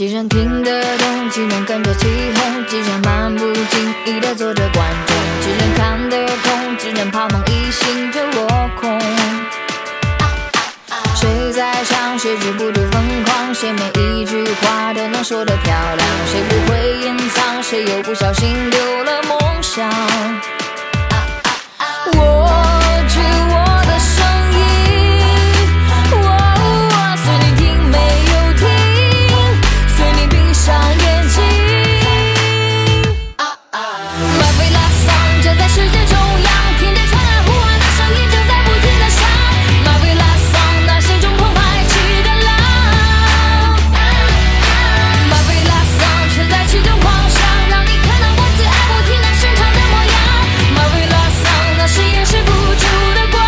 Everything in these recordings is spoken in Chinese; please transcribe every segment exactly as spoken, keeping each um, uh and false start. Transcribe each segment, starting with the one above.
既然听得懂，既然跟着起哄，既然漫不经意地做着观众，既然看得空，既然抛梦一醒就落空。谁在想，谁止不住疯狂，谁每一句话都能说得漂亮，谁不会隐藏，谁又不小心丢了梦想。我知我的声音，我随你听没有停，随你闭上眼睛。My way last song 就在世界中央，听着传来呼唤的声音就在不停地响。My way last song 那心中澎湃起的浪。My way last song 却在其中狂想，让你看到我最爱不停那深长的模样。My way last song 那是掩饰不住的光。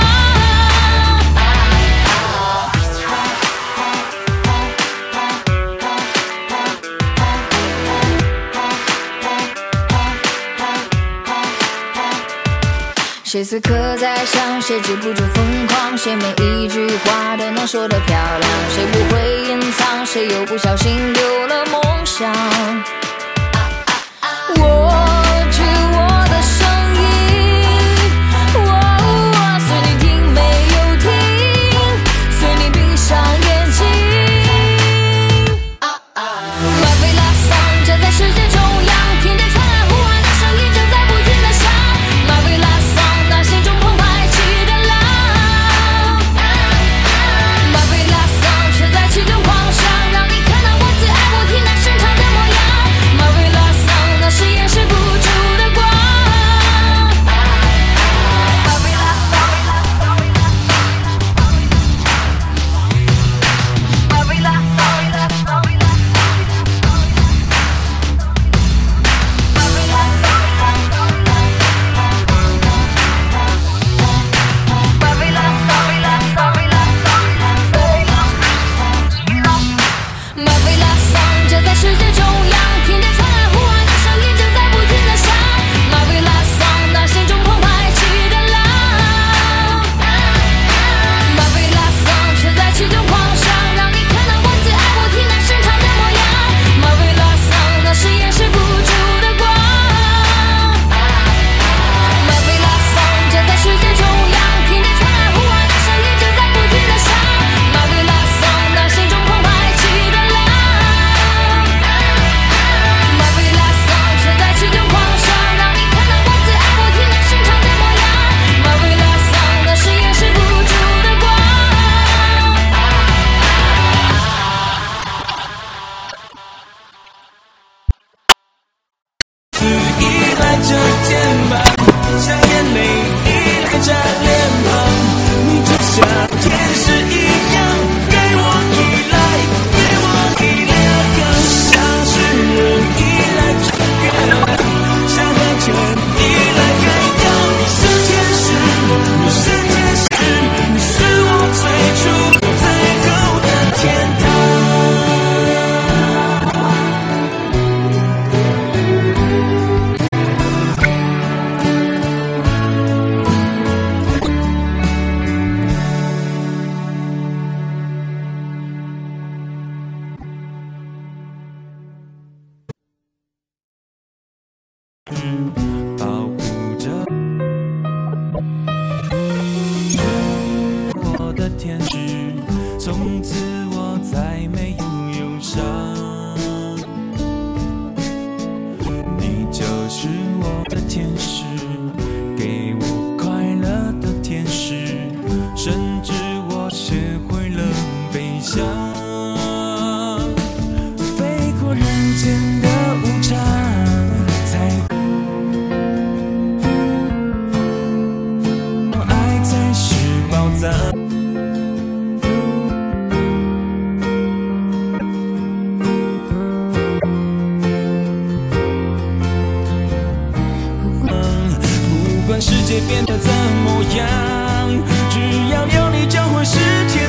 谁此刻在想，谁止不住疯狂，谁每一句话都能说得漂亮，谁不会隐藏，谁又不小心丢了梦想。我知我的声音，我随你听没有停，随你闭上眼睛。My way last song 站在世界中央，听着传来呼唤的声音就在不停地响。My way last song 那心中澎湃起的浪。My way last song 却在其中狂想，让你看到我最爱不停那深长的模样。My way last song 那是掩饰不住的光。My way last song My way last song My way last song 就在世界中央，听着传来呼唤的声音就在不停地响。My way last song 那心中澎湃起的浪。My way last song 却在其中狂想，让你看到我最爱不停那深长的模样。My way last song 那是掩饰不住的光。My way last song 就在世界中央，听着传来呼唤的声音就在不停地响。My way last song 那心中澎湃起的浪。My way last song 却在其中狂想，让你看到我最爱不停那深长的模样。My way last song 那是掩饰不住的光。 依赖着肩膀，像眼泪依赖着脸庞，你就像天使一样，给我依赖，给我依赖，更像是人依赖着月亮，像河泉依赖海洋。你是天使，你是天使，你是我最初最后的天堂。保护着我的天使，从此我再没有忧伤。你就是我的天使。